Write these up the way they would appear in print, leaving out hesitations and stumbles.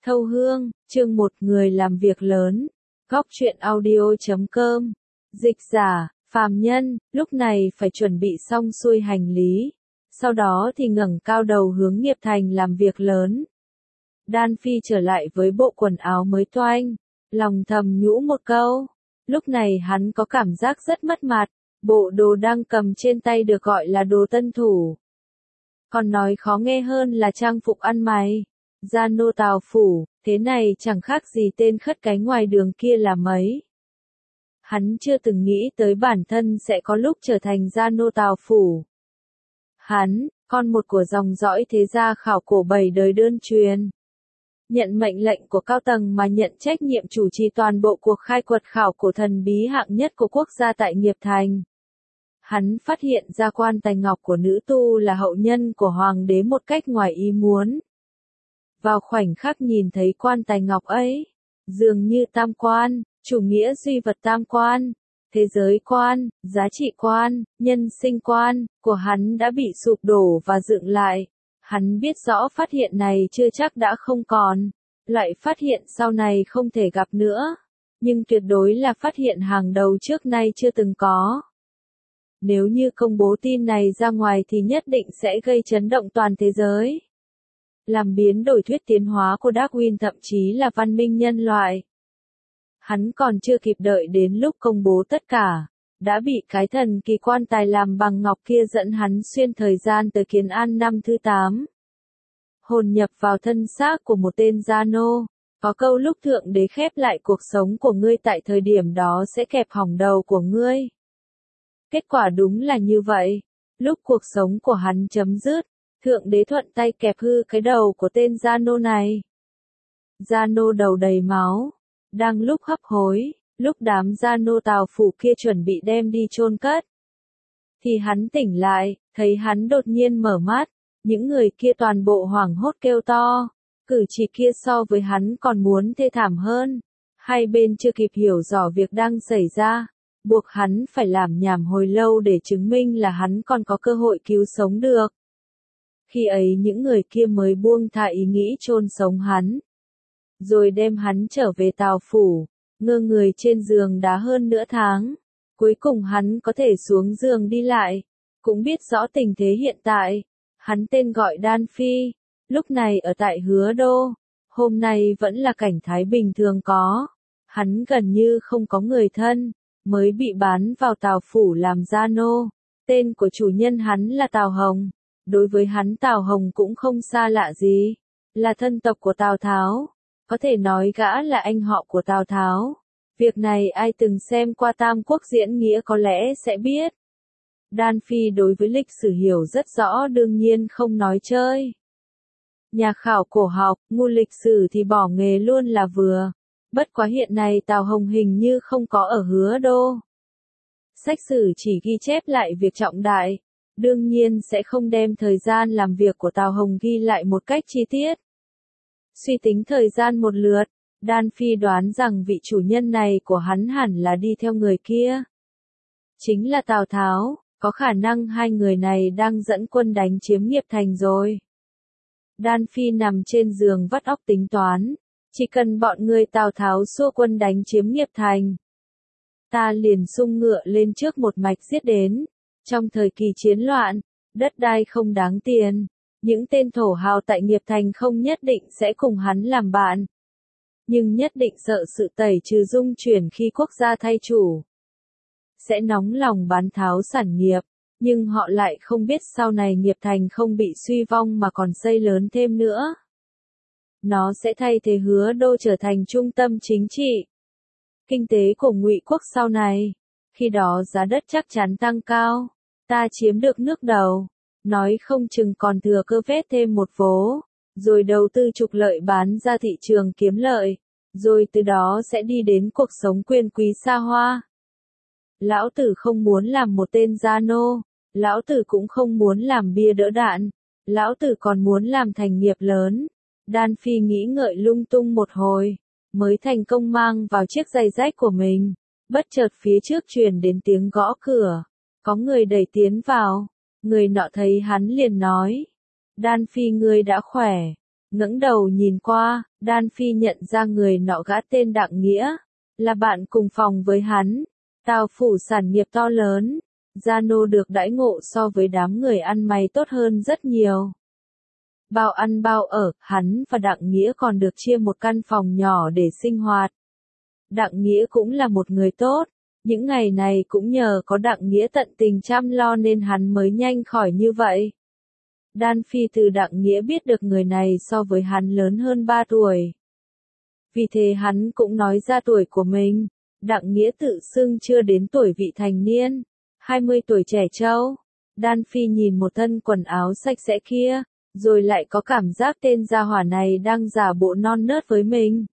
Thâu Hương, chương 1 người làm việc lớn. Góc truyện audio.com. Dịch giả, phàm nhân, lúc này phải chuẩn bị xong xuôi hành lý. Sau đó thì ngẩng cao đầu hướng nghiệp thành làm việc lớn. Đan Phi trở lại với bộ quần áo mới toanh, lòng thầm nhủ một câu. Lúc này hắn có cảm giác rất mất mặt, bộ đồ đang cầm trên tay được gọi là đồ tân thủ. Còn nói khó nghe hơn là trang phục ăn mày. Gia nô Tào phủ, thế này chẳng khác gì tên khất cái ngoài đường kia là mấy. Hắn chưa từng nghĩ tới bản thân sẽ có lúc trở thành gia nô Tào phủ. Hắn, con một của dòng dõi thế gia khảo cổ 7 đời đơn truyền. Nhận mệnh lệnh của cao tầng mà nhận trách nhiệm chủ trì toàn bộ cuộc khai quật khảo cổ thần bí hạng nhất của quốc gia tại Nghiệp Thành. Hắn phát hiện ra quan tài ngọc của nữ tu là hậu nhân của hoàng đế một cách ngoài ý muốn. Vào khoảnh khắc nhìn thấy quan tài ngọc ấy, dường như tam quan, chủ nghĩa duy vật tam quan, thế giới quan, giá trị quan, nhân sinh quan, của hắn đã bị sụp đổ và dựng lại. Hắn biết rõ phát hiện này chưa chắc đã không còn, lại phát hiện sau này không thể gặp nữa, nhưng tuyệt đối là phát hiện hàng đầu trước nay chưa từng có. Nếu như công bố tin này ra ngoài thì nhất định sẽ gây chấn động toàn thế giới. Làm biến đổi thuyết tiến hóa của Darwin, thậm chí là văn minh nhân loại. Hắn còn chưa kịp đợi đến lúc công bố tất cả, đã bị cái thần kỳ quan tài làm bằng ngọc kia dẫn hắn xuyên thời gian tới Kiến An năm thứ 8. Hồn nhập vào thân xác của một tên gia nô, có câu lúc thượng đế khép lại cuộc sống của ngươi tại thời điểm đó sẽ kẹp hỏng đầu của ngươi. Kết quả đúng là như vậy, lúc cuộc sống của hắn chấm dứt, thượng đế thuận tay kẹp hư cái đầu của tên gia nô này. Gia nô đầu đầy máu, đang lúc hấp hối, lúc đám gia nô Tào phủ kia chuẩn bị đem đi chôn cất, thì hắn tỉnh lại, thấy hắn đột nhiên mở mắt, những người kia toàn bộ hoảng hốt kêu to, cử chỉ kia so với hắn còn muốn thê thảm hơn. Hai bên chưa kịp hiểu rõ việc đang xảy ra, buộc hắn phải làm nhảm hồi lâu để chứng minh là hắn còn có cơ hội cứu sống được. Khi ấy những người kia mới buông tha ý nghĩ chôn sống hắn, rồi đem hắn trở về Tào phủ, ngơ người trên giường đã hơn nửa tháng. Cuối cùng hắn có thể xuống giường đi lại, cũng biết rõ tình thế hiện tại. Hắn tên gọi Đan Phi, lúc này ở tại Hứa Đô, hôm nay vẫn là cảnh thái bình thường có. Hắn gần như không có người thân, mới bị bán vào Tào phủ làm gia nô. Tên của chủ nhân hắn là Tào Hồng. Đối với hắn Tào Hồng cũng không xa lạ gì, là thân tộc của Tào Tháo, có thể nói gã là anh họ của Tào Tháo. Việc này ai từng xem qua Tam Quốc diễn nghĩa có lẽ sẽ biết. Đan Phi đối với lịch sử hiểu rất rõ, đương nhiên không nói chơi. Nhà khảo cổ học, ngu lịch sử thì bỏ nghề luôn là vừa. Bất quá hiện nay Tào Hồng hình như không có ở Hứa Đô. Sách sử chỉ ghi chép lại việc trọng đại, đương nhiên sẽ không đem thời gian làm việc của Tào Hồng ghi lại một cách chi tiết. Suy tính thời gian một lượt, Đan Phi đoán rằng vị chủ nhân này của hắn hẳn là đi theo người kia. Chính là Tào Tháo, có khả năng hai người này đang dẫn quân đánh chiếm Nghiệp Thành rồi. Đan Phi nằm trên giường vắt óc tính toán, chỉ cần bọn người Tào Tháo xua quân đánh chiếm Nghiệp Thành, ta liền xung ngựa lên trước một mạch giết đến. Trong thời kỳ chiến loạn, đất đai không đáng tiền, những tên thổ hào tại Nghiệp Thành không nhất định sẽ cùng hắn làm bạn, nhưng nhất định sợ sự tẩy trừ dung chuyển khi quốc gia thay chủ, sẽ nóng lòng bán tháo sản nghiệp, nhưng họ lại không biết sau này Nghiệp Thành không bị suy vong mà còn xây lớn thêm nữa. Nó sẽ thay thế Hứa Đô trở thành trung tâm chính trị, kinh tế của Ngụy quốc sau này. Khi đó giá đất chắc chắn tăng cao, ta chiếm được nước đầu, nói không chừng còn thừa cơ vét thêm một vố, rồi đầu tư trục lợi bán ra thị trường kiếm lợi, rồi từ đó sẽ đi đến cuộc sống quyền quý xa hoa. Lão tử không muốn làm một tên gia nô, lão tử cũng không muốn làm bia đỡ đạn, lão tử còn muốn làm thành nghiệp lớn. Đan Phi nghĩ ngợi lung tung một hồi, mới thành công mang vào chiếc giày rách của mình. Bất chợt phía trước truyền đến tiếng gõ cửa, có người đẩy tiến vào, người nọ thấy hắn liền nói, Đan Phi ngươi đã khỏe, Ngẩng đầu nhìn qua, Đan Phi nhận ra người nọ gã tên Đặng Nghĩa, là bạn cùng phòng với hắn. Tào phủ sản nghiệp to lớn, Gia Nô được đãi ngộ so với đám người ăn mày tốt hơn rất nhiều. Bao ăn bao ở, hắn và Đặng Nghĩa còn được chia một căn phòng nhỏ để sinh hoạt. Đặng Nghĩa cũng là một người tốt, những ngày này cũng nhờ có Đặng Nghĩa tận tình chăm lo nên hắn mới nhanh khỏi như vậy. Đan Phi từ Đặng Nghĩa biết được người này so với hắn lớn hơn 3 tuổi. Vì thế hắn cũng nói ra tuổi của mình. Đặng Nghĩa tự xưng chưa đến tuổi vị thành niên, 20 tuổi trẻ trâu. Đan Phi nhìn một thân quần áo sạch sẽ kia, rồi lại có cảm giác tên gia hỏa này đang giả bộ non nớt với mình.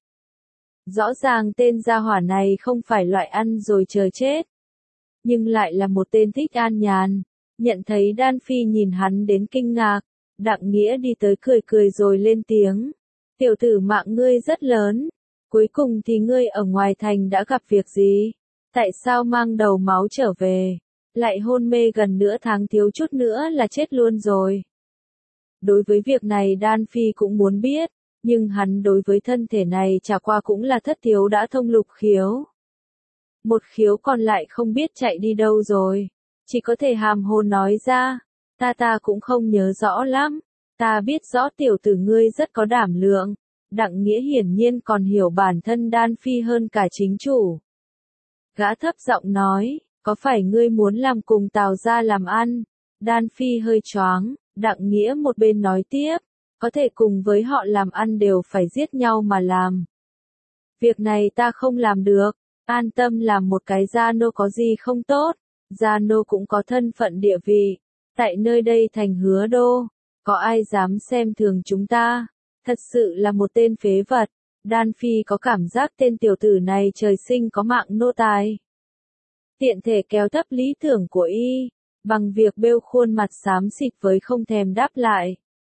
Rõ ràng tên gia hỏa này không phải loại ăn rồi chờ chết, nhưng lại là một tên thích an nhàn. Nhận thấy Đan Phi nhìn hắn đến kinh ngạc, Đặng Nghĩa đi tới cười cười rồi lên tiếng. Tiểu tử mạng ngươi rất lớn, cuối cùng thì ngươi ở ngoài thành đã gặp việc gì? Tại sao mang đầu máu trở về? Lại hôn mê gần nửa tháng, thiếu chút nữa là chết luôn rồi. Đối với việc này Đan Phi cũng muốn biết, nhưng hắn đối với thân thể này chả qua cũng là thất thiếu đã thông lục khiếu. Một khiếu còn lại không biết chạy đi đâu rồi, chỉ có thể hàm hồ nói ra, ta cũng không nhớ rõ lắm, ta biết rõ tiểu tử ngươi rất có đảm lượng. Đặng Nghĩa hiển nhiên còn hiểu bản thân Đan Phi hơn cả chính chủ. Gã thấp giọng nói, có phải ngươi muốn làm cùng Tào gia làm ăn? Đan Phi hơi choáng, Đặng Nghĩa một bên nói tiếp, có thể cùng với họ làm ăn đều phải giết nhau mà làm. Việc này ta không làm được, an tâm làm một cái Gia Nô có gì không tốt, Gia Nô cũng có thân phận địa vị, tại nơi đây thành Hứa Đô, có ai dám xem thường chúng ta, thật sự là một tên phế vật. Đan Phi có cảm giác tên tiểu tử này trời sinh có mạng nô tài. Tiện thể kéo thấp lý tưởng của y, bằng việc bêu khuôn mặt xám xịt với không thèm đáp lại.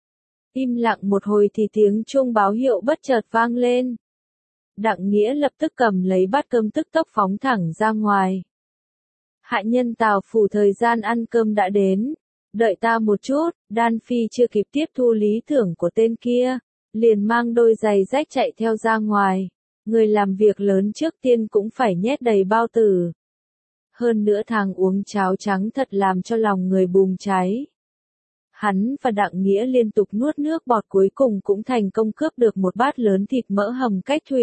Im lặng một hồi thì tiếng chuông báo hiệu bất chợt vang lên. Đặng Nghĩa lập tức cầm lấy bát cơm tức tốc phóng thẳng ra ngoài. Hạ nhân Tào phủ thời gian ăn cơm đã đến. Đợi ta một chút, Đan Phi chưa kịp tiếp thu lý tưởng của tên kia, liền mang đôi giày rách chạy theo ra ngoài. Người làm việc lớn trước tiên cũng phải nhét đầy bao tử. Hơn nữa thằng uống cháo trắng thật làm cho lòng người bùng cháy. Hắn và Đặng Nghĩa liên tục nuốt nước bọt, cuối cùng cũng thành công cướp được một bát lớn thịt mỡ hầm cách thủy.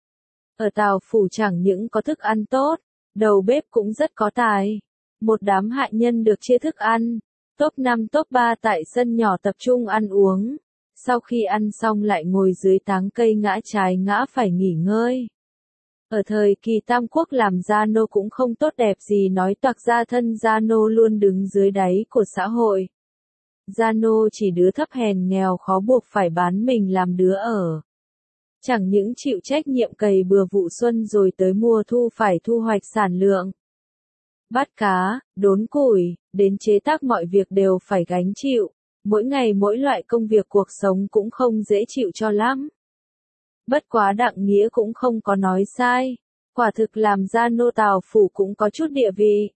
Ở Tào phủ chẳng những có thức ăn tốt, đầu bếp cũng rất có tài. Một đám hạ nhân được chia thức ăn, top 5 top 3 tại sân nhỏ tập trung ăn uống. Sau khi ăn xong lại ngồi dưới táng cây ngã trái ngã phải nghỉ ngơi. Ở thời kỳ Tam Quốc làm Gia Nô cũng không tốt đẹp gì, nói toạc ra thân Gia Nô luôn đứng dưới đáy của xã hội. Gia Nô chỉ đứa thấp hèn nghèo khó buộc phải bán mình làm đứa ở. Chẳng những chịu trách nhiệm cày bừa vụ xuân rồi tới mùa thu phải thu hoạch sản lượng. Bắt cá, đốn củi, đến chế tác mọi việc đều phải gánh chịu. Mỗi ngày mỗi loại công việc cuộc sống cũng không dễ chịu cho lắm. Bất quá Đặng Nghĩa cũng không có nói sai. Quả thực làm Gia Nô Tào phủ cũng có chút địa vị.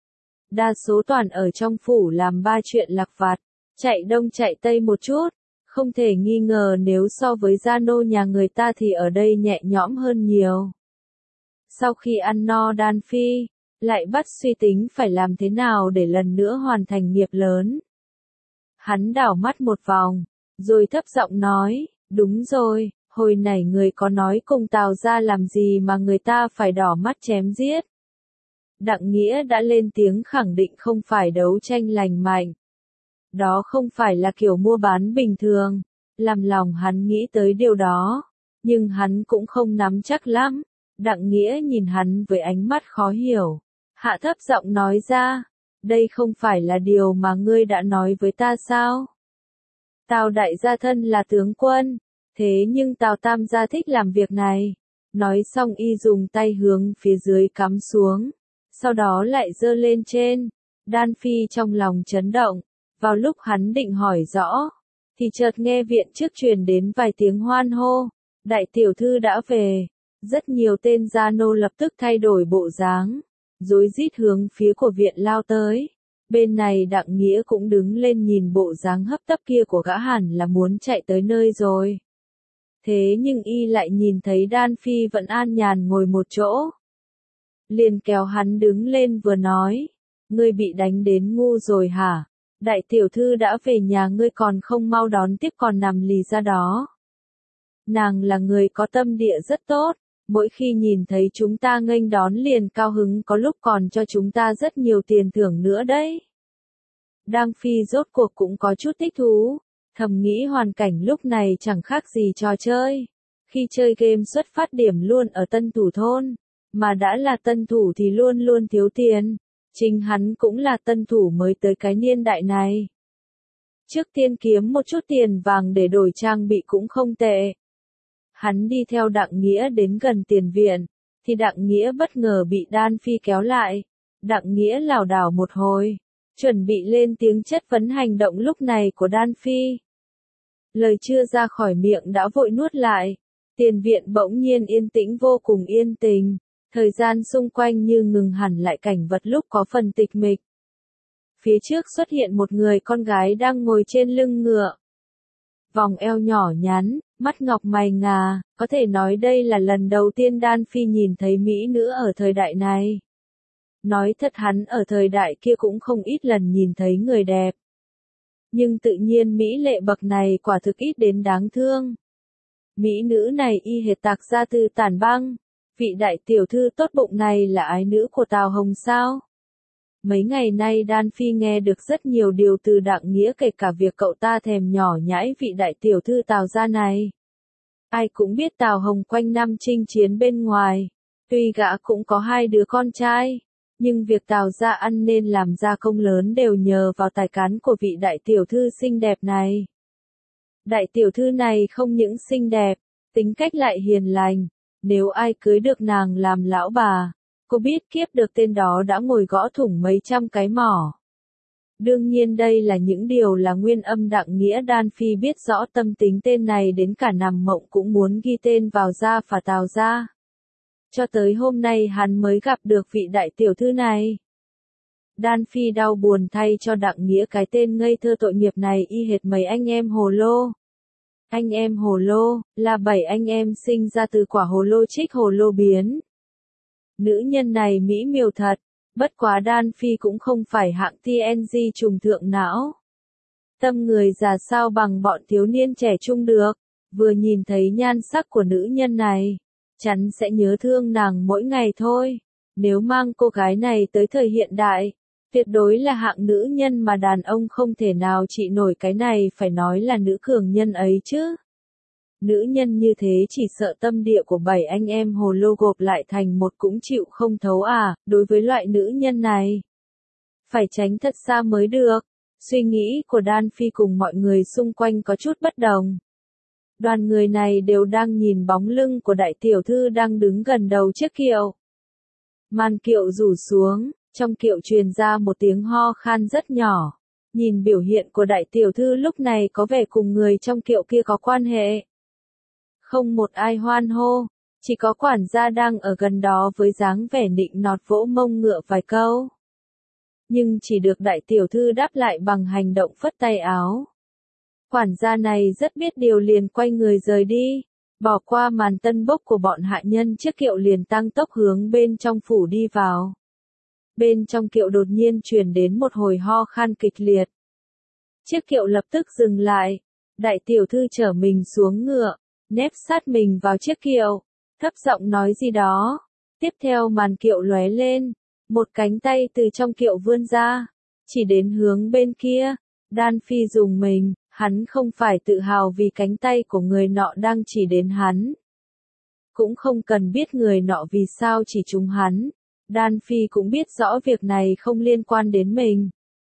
Đa số toàn ở trong phủ làm ba chuyện lặt vặt, chạy đông chạy tây một chút. Không thể nghi ngờ nếu so với Gia Nô nhà người ta thì ở đây nhẹ nhõm hơn nhiều. Sau khi ăn no, Đan Phi lại bắt suy tính phải làm thế nào để lần nữa hoàn thành nghiệp lớn. Hắn đảo mắt một vòng, rồi thấp giọng nói, đúng rồi, hồi nãy người có nói cùng Tào gia làm gì mà người ta phải đỏ mắt chém giết. Đặng Nghĩa đã lên tiếng khẳng định không phải đấu tranh lành mạnh. Đó không phải là kiểu mua bán bình thường, làm lòng hắn nghĩ tới điều đó, nhưng hắn cũng không nắm chắc lắm. Đặng Nghĩa nhìn hắn với ánh mắt khó hiểu, hạ thấp giọng nói ra, đây không phải là điều mà ngươi đã nói với ta sao? Tào đại gia thân là tướng quân, thế nhưng Tào tam gia thích làm việc này. Nói xong y dùng tay hướng phía dưới cắm xuống, sau đó lại giơ lên trên. Đan Phi trong lòng chấn động, vào lúc hắn định hỏi rõ, thì chợt nghe viện trước truyền đến vài tiếng hoan hô, đại tiểu thư đã về. Rất nhiều tên Gia Nô lập tức thay đổi bộ dáng, rối rít hướng phía của viện lao tới. Bên này Đặng Nghĩa cũng đứng lên nhìn bộ dáng hấp tấp kia của gã hẳn là muốn chạy tới nơi rồi. Thế nhưng y lại nhìn thấy Đan Phi vẫn an nhàn ngồi một chỗ. Liền kéo hắn đứng lên vừa nói, ngươi bị đánh đến ngu rồi hả? Đại tiểu thư đã về nhà ngươi còn không mau đón tiếp còn nằm lì ra đó. Nàng là người có tâm địa rất tốt, mỗi khi nhìn thấy chúng ta nghênh đón liền cao hứng, có lúc còn cho chúng ta rất nhiều tiền thưởng nữa đấy. Đan Phi rốt cuộc cũng có chút thích thú, thầm nghĩ hoàn cảnh lúc này chẳng khác gì trò chơi. Khi chơi game xuất phát điểm luôn ở tân thủ thôn, mà đã là tân thủ thì luôn luôn thiếu tiền. Chính hắn cũng là tân thủ mới tới cái niên đại này. Trước tiên kiếm một chút tiền vàng để đổi trang bị cũng không tệ. Hắn đi theo Đặng Nghĩa đến gần tiền viện, thì Đặng Nghĩa bất ngờ bị Đan Phi kéo lại. Đặng Nghĩa lảo đảo một hồi, chuẩn bị lên tiếng chất vấn hành động lúc này của Đan Phi. Lời chưa ra khỏi miệng đã vội nuốt lại. Tiền viện bỗng nhiên yên tĩnh, vô cùng yên tĩnh. Thời gian xung quanh như ngừng hẳn lại, cảnh vật lúc có phần tịch mịch. Phía trước xuất hiện một người con gái đang ngồi trên lưng ngựa. Vòng eo nhỏ nhắn, mắt ngọc mày ngà, có thể nói đây là lần đầu tiên Đan Phi nhìn thấy mỹ nữ ở thời đại này. Nói thật hắn ở thời đại kia cũng không ít lần nhìn thấy người đẹp. Nhưng tự nhiên mỹ lệ bậc này quả thực ít đến đáng thương. Mỹ nữ này y hệt Tạc Gia Tư Tản Băng. Vị đại tiểu thư tốt bụng này là ái nữ của Tào Hồng sao? Mấy ngày nay Đan Phi nghe được rất nhiều điều từ Đặng Nghĩa, kể cả việc cậu ta thèm nhỏ nhãi vị đại tiểu thư Tào gia này. Ai cũng biết Tào Hồng quanh năm chinh chiến bên ngoài, tuy gã cũng có 2 đứa con trai, nhưng việc Tào gia ăn nên làm ra công lớn đều nhờ vào tài cán của vị đại tiểu thư xinh đẹp này. Đại tiểu thư này không những xinh đẹp, tính cách lại hiền lành. Nếu ai cưới được nàng làm lão bà, cô biết kiếp được tên đó đã ngồi gõ thủng mấy trăm cái mỏ. Đương nhiên đây là những điều là nguyên âm Đặng Nghĩa. Đan Phi biết rõ tâm tính tên này, đến cả nằm mộng cũng muốn ghi tên vào gia phả Tào gia. Cho tới hôm nay hắn mới gặp được vị đại tiểu thư này. Đan Phi đau buồn thay cho Đặng Nghĩa, cái tên ngây thơ tội nghiệp này y hệt mấy anh em hồ lô. Anh em hồ lô, là 7 anh em sinh ra từ quả hồ lô trích hồ lô biến. Nữ nhân này mỹ miều thật, bất quá Đan Phi cũng không phải hạng TNG trùng thượng não. Tâm người già sao bằng bọn thiếu niên trẻ trung được, vừa nhìn thấy nhan sắc của nữ nhân này, chắn sẽ nhớ thương nàng mỗi ngày thôi. Nếu mang cô gái này tới thời hiện đại, tuyệt đối là hạng nữ nhân mà đàn ông không thể nào trị nổi, cái này phải nói là nữ cường nhân ấy chứ. Nữ nhân như thế chỉ sợ tâm địa của 7 anh em hồ lô gộp lại thành một cũng chịu không thấu à. Đối với loại nữ nhân này, phải tránh thật xa mới được. Suy nghĩ của Đan Phi cùng mọi người xung quanh có chút bất đồng. Đoàn người này đều đang nhìn bóng lưng của đại tiểu thư đang đứng gần đầu chiếc kiệu. Màn kiệu rủ xuống, trong kiệu truyền ra một tiếng ho khan rất nhỏ. Nhìn biểu hiện của đại tiểu thư lúc này có vẻ cùng người trong kiệu kia có quan hệ. Không một ai hoan hô, chỉ có quản gia đang ở gần đó với dáng vẻ nịnh nọt vỗ mông ngựa vài câu. Nhưng chỉ được đại tiểu thư đáp lại bằng hành động phất tay áo. Quản gia này rất biết điều, liền quay người rời đi, bỏ qua màn tân bốc của bọn hạ nhân, chiếc kiệu liền tăng tốc hướng bên trong phủ đi vào. Bên trong kiệu đột nhiên truyền đến một hồi ho khan kịch liệt. Chiếc kiệu lập tức dừng lại, đại tiểu thư chở mình xuống ngựa, nép sát mình vào chiếc kiệu, thấp giọng nói gì đó. Tiếp theo màn kiệu lóe lên, một cánh tay từ trong kiệu vươn ra, chỉ đến hướng bên kia. Đan Phi rùng mình, hắn không phải tự hào vì cánh tay của người nọ đang chỉ đến hắn. Cũng không cần biết người nọ vì sao chỉ trúng hắn. Đan Phi cũng biết rõ việc này không liên quan đến mình.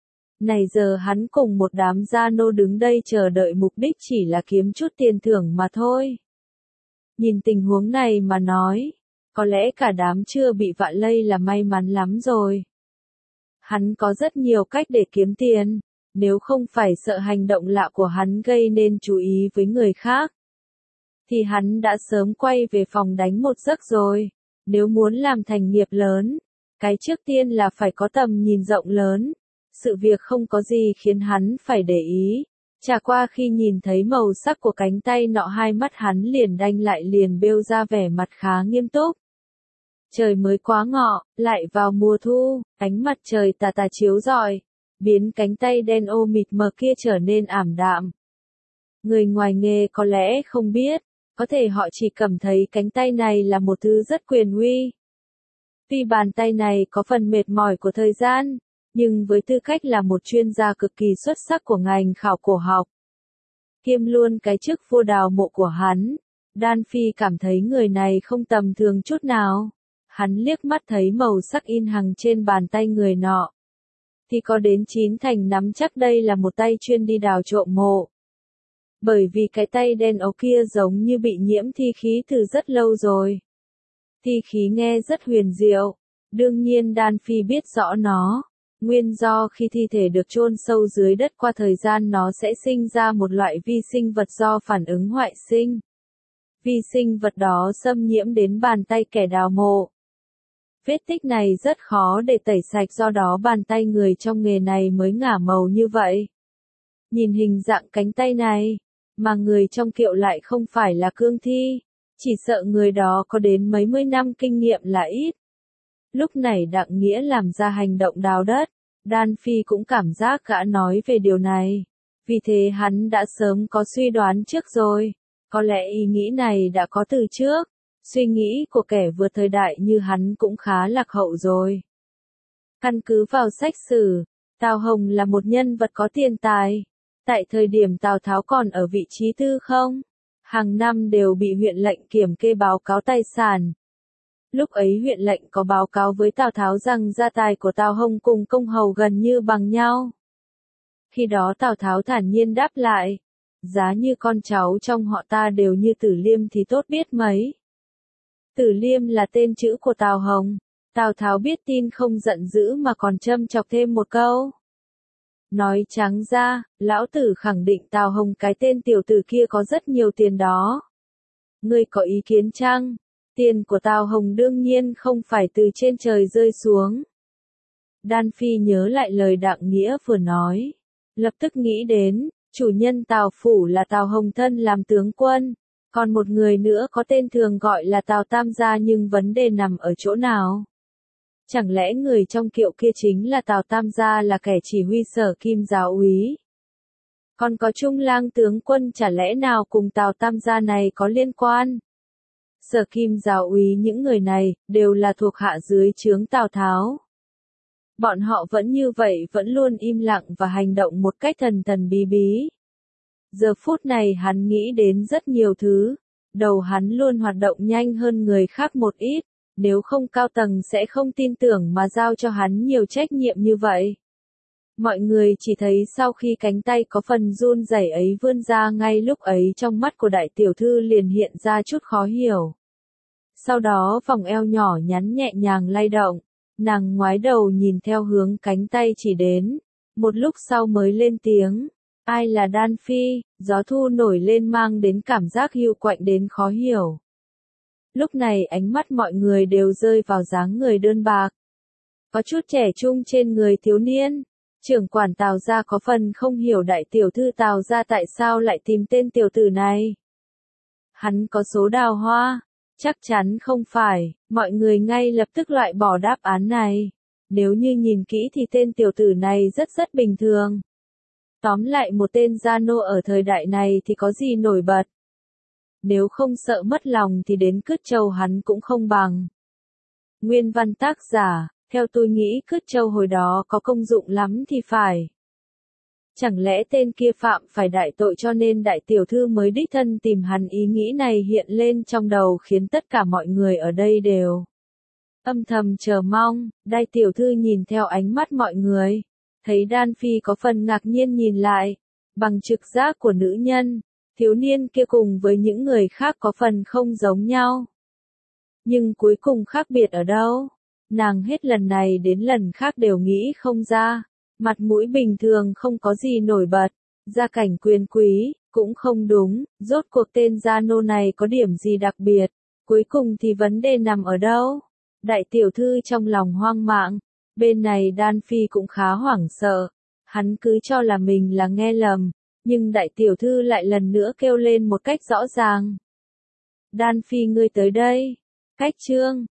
Này giờ hắn cùng một đám gia nô đứng đây chờ đợi, mục đích chỉ là kiếm chút tiền thưởng mà thôi. Nhìn tình huống này mà nói, có lẽ cả đám chưa bị vạ lây là may mắn lắm rồi. Hắn có rất nhiều cách để kiếm tiền, nếu không phải sợ hành động lạ của hắn gây nên chú ý với người khác, thì hắn đã sớm quay về phòng đánh một giấc rồi. Nếu muốn làm thành nghiệp lớn, cái trước tiên là phải có tầm nhìn rộng lớn. sự việc không có gì khiến hắn phải để ý. Chả qua khi nhìn thấy màu sắc của cánh tay nọ, hai mắt hắn liền đanh lại, liền bêu ra vẻ mặt khá nghiêm túc. Trời mới quá ngọ, lại vào mùa thu, ánh mặt trời tà tà chiếu rọi, biến cánh tay đen ô mịt mờ kia trở nên ảm đạm. Người ngoài nghề có lẽ không biết, có thể họ chỉ cảm thấy cánh tay này là một thứ rất quyền uy. Tuy bàn tay này có phần mệt mỏi của thời gian, nhưng với tư cách là một chuyên gia cực kỳ xuất sắc của ngành khảo cổ học, kiêm luôn cái chức vua đào mộ của hắn, Đan Phi cảm thấy người này không tầm thường chút nào. Hắn liếc mắt thấy màu sắc in hằng trên bàn tay người nọ, thì có đến 9 thành nắm chắc đây là một tay chuyên đi đào trộm mộ. Bởi vì cái tay đen ấu kia giống như bị nhiễm thi khí từ rất lâu rồi. Thi khí nghe rất huyền diệu, đương nhiên Đan Phi biết rõ nó. Nguyên do khi thi thể được chôn sâu dưới đất qua thời gian nó sẽ sinh ra một loại vi sinh vật do phản ứng hoại sinh. Vi sinh vật đó xâm nhiễm đến bàn tay kẻ đào mộ. Vết tích này rất khó để tẩy sạch, do đó bàn tay người trong nghề này mới ngả màu như vậy. Nhìn hình dạng cánh tay này, mà người trong kiệu lại không phải là cương thi, chỉ sợ người đó có đến mấy mươi năm kinh nghiệm là ít. Lúc này Đặng Nghĩa làm ra hành động đào đất, Đan Phi cũng cảm giác gã nói về điều này. Vì thế hắn đã sớm có suy đoán trước rồi, có lẽ ý nghĩ này đã có từ trước. Suy nghĩ của kẻ vượt thời đại như hắn cũng khá lạc hậu rồi. Căn cứ vào sách sử, Tào Hồng là một nhân vật có tiền tài. Tại thời điểm Tào Tháo còn ở vị trí tư không, hàng năm đều bị huyện lệnh kiểm kê báo cáo tài sản. Lúc ấy huyện lệnh có báo cáo với Tào Tháo rằng gia tài của Tào Hồng cùng công hầu gần như bằng nhau. Khi đó Tào Tháo thản nhiên đáp lại, giá như con cháu trong họ ta đều như Tử Liêm thì tốt biết mấy. Tử Liêm là tên chữ của Tào Hồng. Tào Tháo biết tin không giận dữ mà còn châm chọc thêm một câu. Nói trắng ra, lão tử khẳng định Tào Hồng cái tên tiểu tử kia có rất nhiều tiền đó. Ngươi có ý kiến chăng? Tiền của Tào Hồng đương nhiên không phải từ trên trời rơi xuống. Đan Phi nhớ lại lời Đặng Nghĩa vừa nói, lập tức nghĩ đến, chủ nhân Tào Phủ là Tào Hồng thân làm tướng quân. Còn một người nữa có tên thường gọi là Tào Tam Gia, nhưng vấn đề nằm ở chỗ nào? Chẳng lẽ người trong kiệu kia chính là Tào Tam Gia, là kẻ chỉ huy Sở Kim giáo úy? Còn có Trung Lang tướng quân chả lẽ nào cùng Tào Tam Gia này có liên quan? Sở Kim giáo úy, những người này đều là thuộc hạ dưới trướng Tào Tháo. Bọn họ vẫn như vậy, vẫn luôn im lặng và hành động một cách thần thần bí bí. Giờ phút này hắn nghĩ đến rất nhiều thứ, đầu hắn luôn hoạt động nhanh hơn người khác một ít, nếu không cao tầng sẽ không tin tưởng mà giao cho hắn nhiều trách nhiệm như vậy. Mọi người chỉ thấy sau khi cánh tay có phần run rẩy ấy vươn ra, ngay lúc ấy trong mắt của đại tiểu thư liền hiện ra chút khó hiểu. Sau đó vòng eo nhỏ nhắn nhẹ nhàng lay động, nàng ngoái đầu nhìn theo hướng cánh tay chỉ đến, một lúc sau mới lên tiếng. Ai là Đan Phi? Gió thu nổi lên mang đến cảm giác hiu quạnh đến khó hiểu. Lúc này ánh mắt mọi người đều rơi vào dáng người đơn bạc, có chút trẻ trung trên người thiếu niên. Trưởng quản Tào gia có phần không hiểu đại tiểu thư Tào gia tại sao lại tìm tên tiểu tử này. Hắn có số đào hoa? Chắc chắn không phải, mọi người ngay lập tức loại bỏ đáp án này. Nếu như nhìn kỹ thì tên tiểu tử này rất bình thường. Tóm lại một tên gia nô ở thời đại này thì có gì nổi bật. Nếu không sợ mất lòng thì đến Cứt Châu hắn cũng không bằng. Nguyên văn tác giả, theo tôi nghĩ Cứt Châu hồi đó có công dụng lắm thì phải. Chẳng lẽ tên kia phạm phải đại tội cho nên đại tiểu thư mới đích thân tìm hắn? Ý nghĩ này hiện lên trong đầu khiến tất cả mọi người ở đây đều âm thầm chờ mong. Đại tiểu thư nhìn theo ánh mắt mọi người, thấy Đan Phi có phần ngạc nhiên nhìn lại. Bằng trực giác của nữ nhân, thiếu niên kia cùng với những người khác có phần không giống nhau. Nhưng cuối cùng khác biệt ở đâu? Nàng hết lần này đến lần khác đều nghĩ không ra. Mặt mũi bình thường không có gì nổi bật, gia cảnh quyền quý, cũng không đúng, rốt cuộc tên gia nô này có điểm gì đặc biệt, cuối cùng thì vấn đề nằm ở đâu? Đại tiểu thư trong lòng hoang mang, Bên này Đan Phi cũng khá hoảng sợ, hắn cứ cho là mình là nghe lầm, nhưng đại tiểu thư lại lần nữa kêu lên một cách rõ ràng. Đan Phi ngươi tới đây. Cách chương